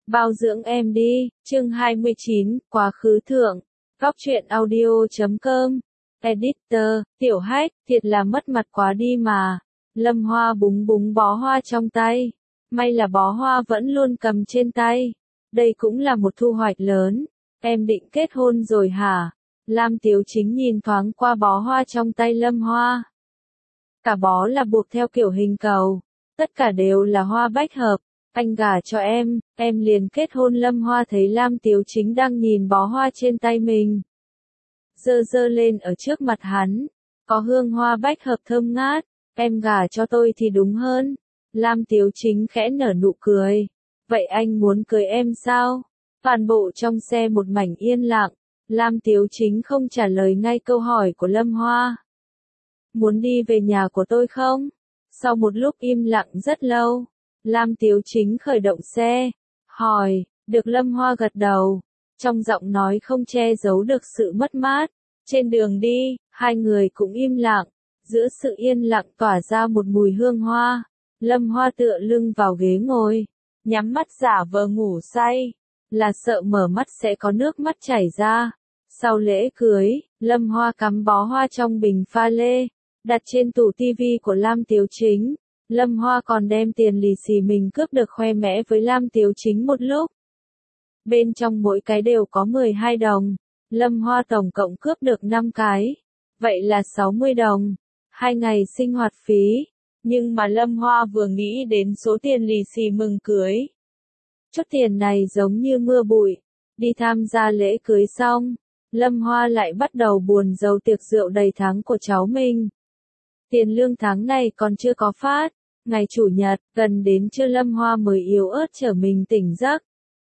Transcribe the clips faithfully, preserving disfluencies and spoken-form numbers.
Bao dưỡng em đi, chương hai mươi chín, quá khứ thượng, góc truyện audio chấm com, editor, tiểu hách, thiệt là mất mặt quá đi mà. Lâm Hoa búng búng bó hoa trong tay, may là bó hoa vẫn luôn cầm trên tay. Đây cũng là một thu hoạch lớn, em định kết hôn rồi hả? Lam Tiếu Chính nhìn thoáng qua bó hoa trong tay Lâm Hoa. Cả bó là buộc theo kiểu hình cầu, tất cả đều là hoa bách hợp. Anh gả cho em, em liền kết hôn. Lâm Hoa thấy Lam Tiếu Chính đang nhìn bó hoa trên tay mình, giơ giơ lên ở trước mặt hắn, có hương hoa bách hợp thơm ngát, em gả cho tôi thì đúng hơn. Lam Tiếu Chính khẽ nở nụ cười, vậy anh muốn cưới em sao? Toàn bộ trong xe một mảnh yên lặng, Lam Tiếu Chính không trả lời ngay câu hỏi của Lâm Hoa. Muốn đi về nhà của tôi không? Sau một lúc im lặng rất lâu, Lam Tiếu Chính khởi động xe, hỏi, được. Lâm Hoa gật đầu, trong giọng nói không che giấu được sự mất mát. Trên đường đi, hai người cũng im lặng, giữa sự yên lặng tỏa ra một mùi hương hoa. Lâm Hoa tựa lưng vào ghế ngồi, nhắm mắt giả vờ ngủ say, là sợ mở mắt sẽ có nước mắt chảy ra. Sau lễ cưới, Lâm Hoa cắm bó hoa trong bình pha lê, đặt trên tủ tivi của Lam Tiếu Chính. Lâm Hoa còn đem tiền lì xì mình cướp được khoe mẽ với Lam Tiếu Chính một lúc. Bên trong mỗi cái đều có mười hai đồng, Lâm Hoa tổng cộng cướp được năm cái, vậy là sáu mươi đồng, hai ngày sinh hoạt phí. Nhưng mà Lâm Hoa vừa nghĩ đến số tiền lì xì mừng cưới, chút tiền này giống như mưa bụi. Đi tham gia lễ cưới xong, Lâm Hoa lại bắt đầu buồn rầu tiệc rượu đầy tháng của cháu mình. Tiền lương tháng này còn chưa có phát. Ngày chủ nhật, gần đến trưa Lâm Hoa mới yếu ớt trở mình tỉnh giấc.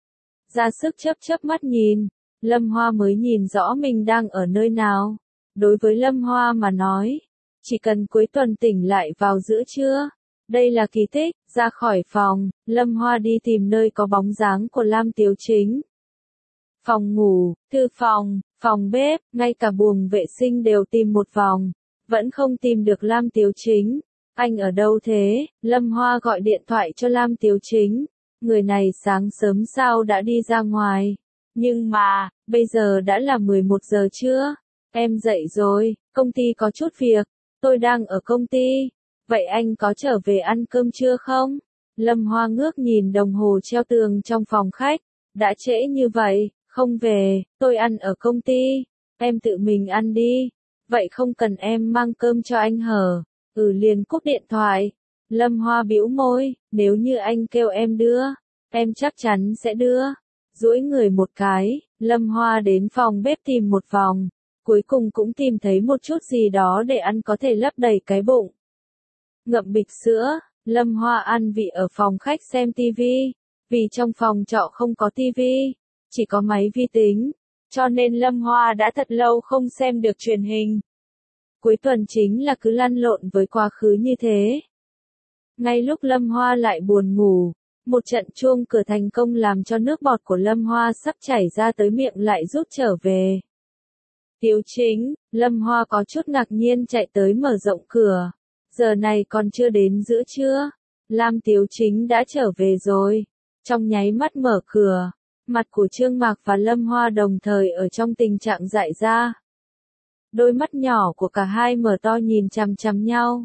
Ra sức chớp chớp mắt nhìn, Lâm Hoa mới nhìn rõ mình đang ở nơi nào. Đối với Lâm Hoa mà nói, chỉ cần cuối tuần tỉnh lại vào giữa trưa, đây là kỳ tích. Ra khỏi phòng, Lâm Hoa đi tìm nơi có bóng dáng của Lam Tiếu Chính. Phòng ngủ, thư phòng, phòng bếp, ngay cả buồng vệ sinh đều tìm một vòng, vẫn không tìm được Lam Tiếu Chính. Anh ở đâu thế? Lâm Hoa gọi điện thoại cho Lam Tiếu Chính. Người này sáng sớm sao đã đi ra ngoài. Nhưng mà, bây giờ đã là mười một giờ trưa. Em dậy rồi, công ty có chút việc. Tôi đang ở công ty. Vậy anh có trở về ăn cơm trưa không? Lâm Hoa ngước nhìn đồng hồ treo tường trong phòng khách. Đã trễ như vậy, không về, tôi ăn ở công ty. Em tự mình ăn đi. Vậy không cần em mang cơm cho anh hở? Ừ, liền cúp điện thoại. Lâm Hoa bĩu môi, nếu như anh kêu em đưa, em chắc chắn sẽ đưa. Duỗi người một cái, Lâm Hoa đến phòng bếp tìm một vòng, cuối cùng cũng tìm thấy một chút gì đó để ăn có thể lấp đầy cái bụng. Ngậm bịch sữa, Lâm Hoa ăn vị ở phòng khách xem tivi, vì trong phòng trọ không có tivi, chỉ có máy vi tính, cho nên Lâm Hoa đã thật lâu không xem được truyền hình. Cuối tuần chính là cứ lăn lộn với quá khứ như thế. Ngay lúc Lâm Hoa lại buồn ngủ, một trận chuông cửa thành công làm cho nước bọt của Lâm Hoa sắp chảy ra tới miệng lại rút trở về. Tiếu Chính, Lâm Hoa có chút ngạc nhiên chạy tới mở rộng cửa. Giờ này còn chưa đến giữa trưa, Lam Tiếu Chính đã trở về rồi. Trong nháy mắt mở cửa, mặt của Trương Mạc và Lâm Hoa đồng thời ở trong tình trạng dại ra. Đôi mắt nhỏ của cả hai mở to nhìn chằm chằm nhau.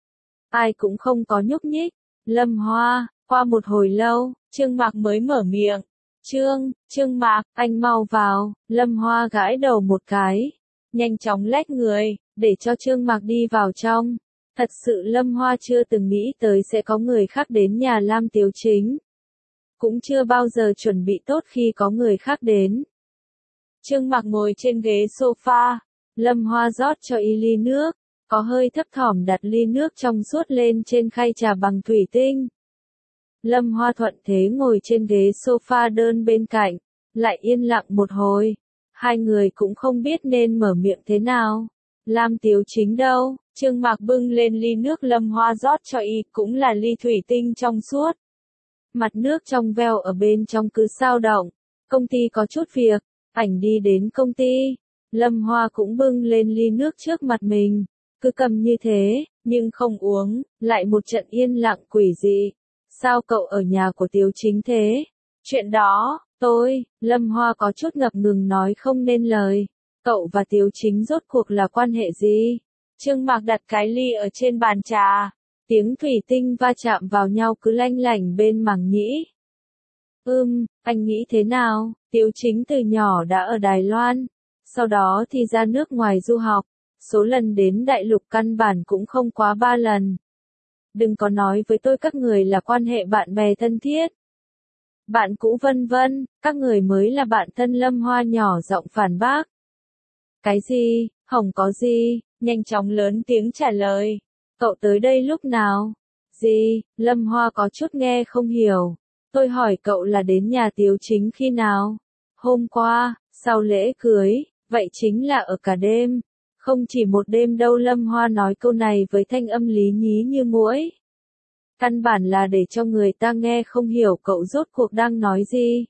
Ai cũng không có nhúc nhích. Lâm Hoa, qua một hồi lâu, Trương Mạc mới mở miệng. Trương, Trương Mạc, anh mau vào. Lâm Hoa gãi đầu một cái, nhanh chóng lách người, để cho Trương Mạc đi vào trong. Thật sự Lâm Hoa chưa từng nghĩ tới sẽ có người khác đến nhà Lam Tiếu Chính. Cũng chưa bao giờ chuẩn bị tốt khi có người khác đến. Trương Mạc ngồi trên ghế sofa. Lâm Hoa rót cho y ly nước, có hơi thấp thỏm đặt ly nước trong suốt lên trên khay trà bằng thủy tinh. Lâm Hoa thuận thế ngồi trên ghế sofa đơn bên cạnh, lại yên lặng một hồi. Hai người cũng không biết nên mở miệng thế nào. Lam Tiếu Chính đâu? Trương Mạc bưng lên ly nước Lâm Hoa rót cho y, cũng là ly thủy tinh trong suốt. Mặt nước trong veo ở bên trong cứ sao động. Công ty có chút việc, ảnh đi đến công ty. Lâm Hoa cũng bưng lên ly nước trước mặt mình, cứ cầm như thế, nhưng không uống. Lại một trận yên lặng quỷ dị. Sao cậu ở nhà của Tiếu Chính thế? Chuyện đó, tôi, Lâm Hoa có chút ngập ngừng nói không nên lời. Cậu và Tiếu Chính rốt cuộc là quan hệ gì? Trương Mạc đặt cái ly ở trên bàn trà. Tiếng thủy tinh va chạm vào nhau cứ lanh lảnh bên màng nhĩ. Ừm, anh nghĩ thế nào? Tiếu Chính từ nhỏ đã ở Đài Loan. Sau đó thì ra nước ngoài du học. Số lần đến đại lục căn bản cũng không quá ba lần. Đừng có nói với tôi các người là quan hệ bạn bè thân thiết. Bạn cũ vân vân, các người mới là bạn thân. Lâm Hoa nhỏ giọng phản bác. Cái gì, không có gì, nhanh chóng lớn tiếng trả lời. Cậu tới đây lúc nào? Gì, Lâm Hoa có chút nghe không hiểu. Tôi hỏi cậu là đến nhà Tiếu Chính khi nào? Hôm qua, sau lễ cưới, vậy chính là ở cả đêm. Không chỉ một đêm đâu. Lâm Hoa nói câu này với thanh âm lý nhí như muỗi. Căn bản là để cho người ta nghe không hiểu cậu rốt cuộc đang nói gì.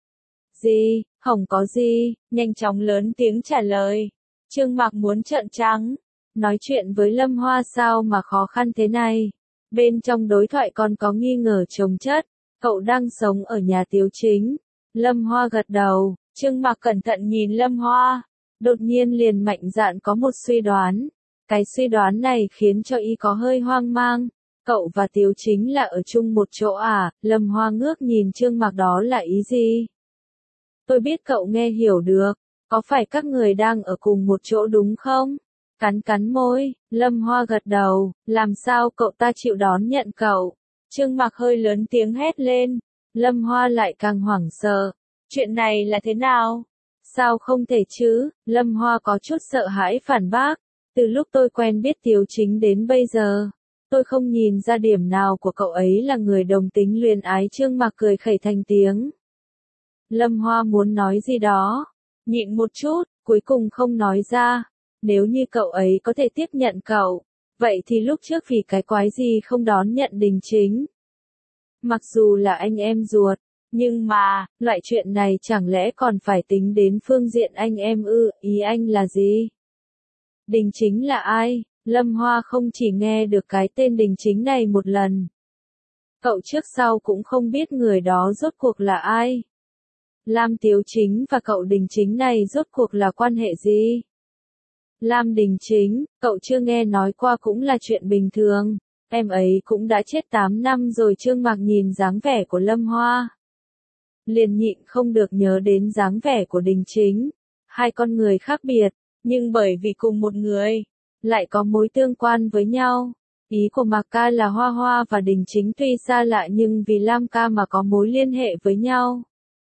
Gì, không có gì, nhanh chóng lớn tiếng trả lời. Trương Mạc muốn trợn trắng. Nói chuyện với Lâm Hoa sao mà khó khăn thế này. Bên trong đối thoại còn có nghi ngờ chồng chất. Cậu đang sống ở nhà Tiếu Chính. Lâm Hoa gật đầu. Trương Mạc cẩn thận nhìn Lâm Hoa. Đột nhiên liền mạnh dạn có một suy đoán. Cái suy đoán này khiến cho y có hơi hoang mang. Cậu và Tiếu Chính là ở chung một chỗ à? Lâm Hoa ngước nhìn Trương Mạc, đó là ý gì? Tôi biết cậu nghe hiểu được. Có phải các người đang ở cùng một chỗ đúng không? Cắn cắn môi, Lâm Hoa gật đầu. Làm sao cậu ta chịu đón nhận cậu? Trương Mạc hơi lớn tiếng hét lên. Lâm Hoa lại càng hoảng sợ. Chuyện này là thế nào? Sao không thể chứ? Lâm Hoa có chút sợ hãi phản bác. Từ lúc tôi quen biết Tiếu Chính đến bây giờ, tôi không nhìn ra điểm nào của cậu ấy là người đồng tính luyến ái. Trương Mạc cười khẩy thành tiếng. Lâm Hoa muốn nói gì đó, nhịn một chút, cuối cùng không nói ra. Nếu như cậu ấy có thể tiếp nhận cậu, vậy thì lúc trước vì cái quái gì không đón nhận Đình Chính? Mặc dù là anh em ruột, nhưng mà, loại chuyện này chẳng lẽ còn phải tính đến phương diện anh em ư? Ý anh là gì? Đình Chính là ai? Lâm Hoa không chỉ nghe được cái tên Đình Chính này một lần. Cậu trước sau cũng không biết người đó rốt cuộc là ai. Lam Tiếu Chính và cậu Đình Chính này rốt cuộc là quan hệ gì? Lam Đình Chính, cậu chưa nghe nói qua cũng là chuyện bình thường. Em ấy cũng đã chết tám năm rồi. Trương Mạc nhìn dáng vẻ của Lâm Hoa, liền nhịn không được nhớ đến dáng vẻ của Đình Chính. Hai con người khác biệt, nhưng bởi vì cùng một người, lại có mối tương quan với nhau. Ý của Mạc ca là Hoa Hoa và Đình Chính tuy xa lạ nhưng vì Lam ca mà có mối liên hệ với nhau.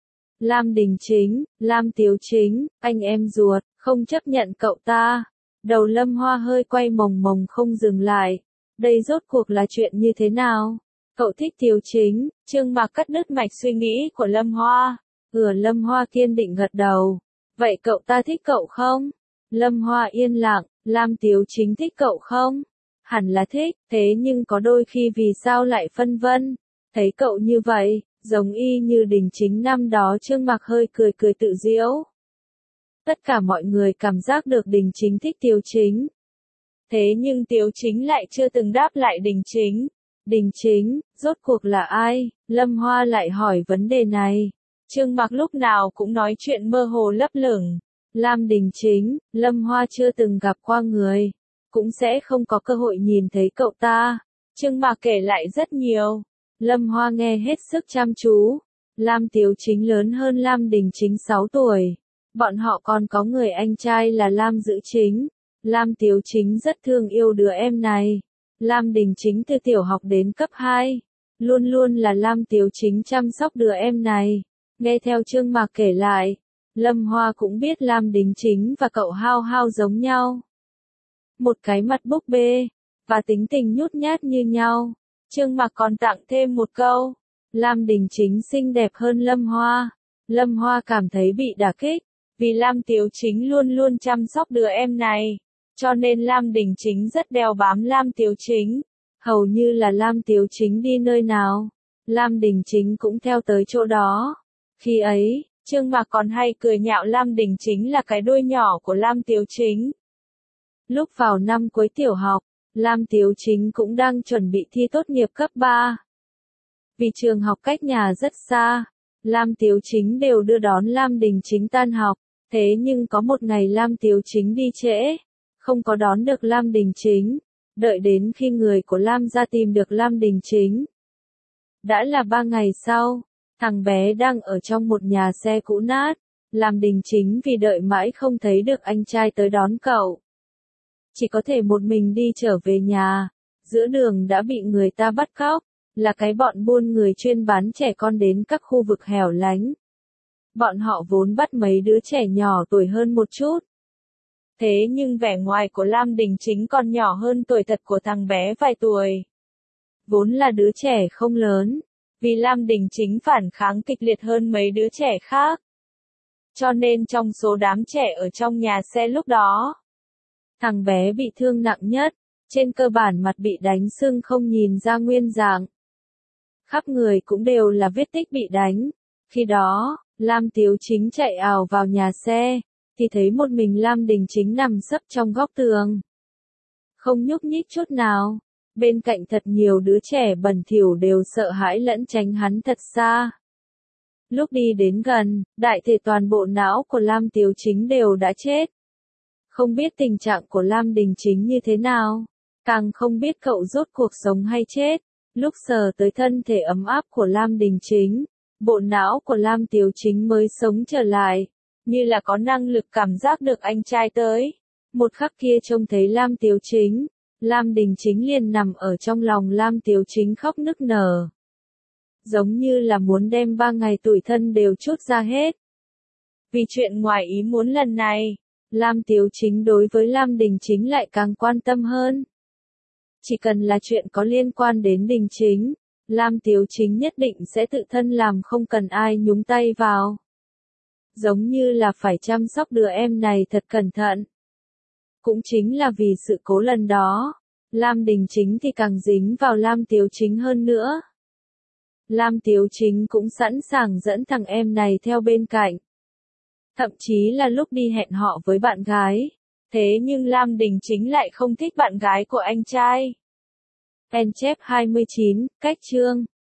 Lam Đình Chính, Lam Tiếu Chính, anh em ruột, không chấp nhận cậu ta. Đầu Lâm Hoa hơi quay mồng mồng không dừng lại. Đây rốt cuộc là chuyện như thế nào? Cậu thích Tiếu Chính? Trương Mạc cắt đứt mạch suy nghĩ của Lâm Hoa. Ừ, Lâm Hoa kiên định gật đầu. Vậy cậu ta thích cậu không? Lâm Hoa yên lặng. Lam Tiếu Chính thích cậu không? Hẳn là thích, thế nhưng có đôi khi vì sao lại phân vân? Thấy cậu như vậy, giống y như Đình Chính năm đó. Trương Mạc hơi cười cười tự giễu. Tất cả mọi người cảm giác được Đình Chính thích Tiếu Chính. Thế nhưng Tiếu Chính lại chưa từng đáp lại Đình Chính. Đình Chính, rốt cuộc là ai? Lâm Hoa lại hỏi vấn đề này. Trương Mạc lúc nào cũng nói chuyện mơ hồ lấp lửng. Lam Đình Chính, Lâm Hoa chưa từng gặp qua người, cũng sẽ không có cơ hội nhìn thấy cậu ta. Trương Mạc kể lại rất nhiều. Lâm Hoa nghe hết sức chăm chú. Lam Tiếu Chính lớn hơn Lam Đình Chính sáu tuổi. Bọn họ còn có người anh trai là Lam Giữ Chính. Lam Tiếu Chính rất thương yêu đứa em này. Lam Đình Chính từ tiểu học đến cấp hai, luôn luôn là Lam Tiếu Chính chăm sóc đứa em này. Nghe theo Trương Mạc kể lại, Lâm Hoa cũng biết Lam Đình Chính và cậu Hao Hao giống nhau. Một cái mặt búp bê, và tính tình nhút nhát như nhau. Trương Mạc còn tặng thêm một câu. Lam Đình Chính xinh đẹp hơn Lâm Hoa. Lâm Hoa cảm thấy bị đả kích, vì Lam Tiếu Chính luôn luôn chăm sóc đứa em này. Cho nên Lam Đình Chính rất đeo bám Lam Tiếu Chính. Hầu như là Lam Tiếu Chính đi nơi nào, Lam Đình Chính cũng theo tới chỗ đó. Khi ấy, Trương Mạc còn hay cười nhạo Lam Đình Chính là cái đuôi nhỏ của Lam Tiếu Chính. Lúc vào năm cuối tiểu học, Lam Tiếu Chính cũng đang chuẩn bị thi tốt nghiệp cấp ba. Vì trường học cách nhà rất xa, Lam Tiếu Chính đều đưa đón Lam Đình Chính tan học, thế nhưng có một ngày Lam Tiếu Chính đi trễ, không có đón được Lam Đình Chính, đợi đến khi người của Lam gia tìm được Lam Đình Chính. Đã là ba ngày sau, thằng bé đang ở trong một nhà xe cũ nát, Lam Đình Chính vì đợi mãi không thấy được anh trai tới đón cậu. Chỉ có thể một mình đi trở về nhà, giữa đường đã bị người ta bắt cóc, là cái bọn buôn người chuyên bán trẻ con đến các khu vực hẻo lánh. Bọn họ vốn bắt mấy đứa trẻ nhỏ tuổi hơn một chút. Thế nhưng vẻ ngoài của Lam Đình Chính còn nhỏ hơn tuổi thật của thằng bé vài tuổi. Vốn là đứa trẻ không lớn, vì Lam Đình Chính phản kháng kịch liệt hơn mấy đứa trẻ khác. Cho nên trong số đám trẻ ở trong nhà xe lúc đó, thằng bé bị thương nặng nhất, trên cơ bản mặt bị đánh sưng không nhìn ra nguyên dạng. Khắp người cũng đều là vết tích bị đánh. Khi đó, Lam Tiếu Chính chạy ào vào nhà xe, thì thấy một mình Lam Đình Chính nằm sấp trong góc tường. Không nhúc nhích chút nào, bên cạnh thật nhiều đứa trẻ bẩn thỉu đều sợ hãi lẫn tránh hắn thật xa. Lúc đi đến gần, đại thể toàn bộ não của Lam Tiếu Chính đều đã chết. Không biết tình trạng của Lam Đình Chính như thế nào, càng không biết cậu rốt cuộc sống hay chết. Lúc sờ tới thân thể ấm áp của Lam Đình Chính, bộ não của Lam Tiếu Chính mới sống trở lại, như là có năng lực cảm giác được anh trai tới. Một khắc kia trông thấy Lam Tiếu Chính, Lam Đình Chính liền nằm ở trong lòng Lam Tiếu Chính khóc nức nở. Giống như là muốn đem ba ngày tủi thân đều trút ra hết. Vì chuyện ngoài ý muốn lần này, Lam Tiếu Chính đối với Lam Đình Chính lại càng quan tâm hơn. Chỉ cần là chuyện có liên quan đến Đình Chính, Lam Tiếu Chính nhất định sẽ tự thân làm không cần ai nhúng tay vào. Giống như là phải chăm sóc đứa em này thật cẩn thận. Cũng chính là vì sự cố lần đó, Lam Đình Chính thì càng dính vào Lam Tiếu Chính hơn nữa. Lam Tiếu Chính cũng sẵn sàng dẫn thằng em này theo bên cạnh. Thậm chí là lúc đi hẹn họ với bạn gái. Thế nhưng Lam Đình Chính lại không thích bạn gái của anh trai. En chép hai mươi chín, cách chương.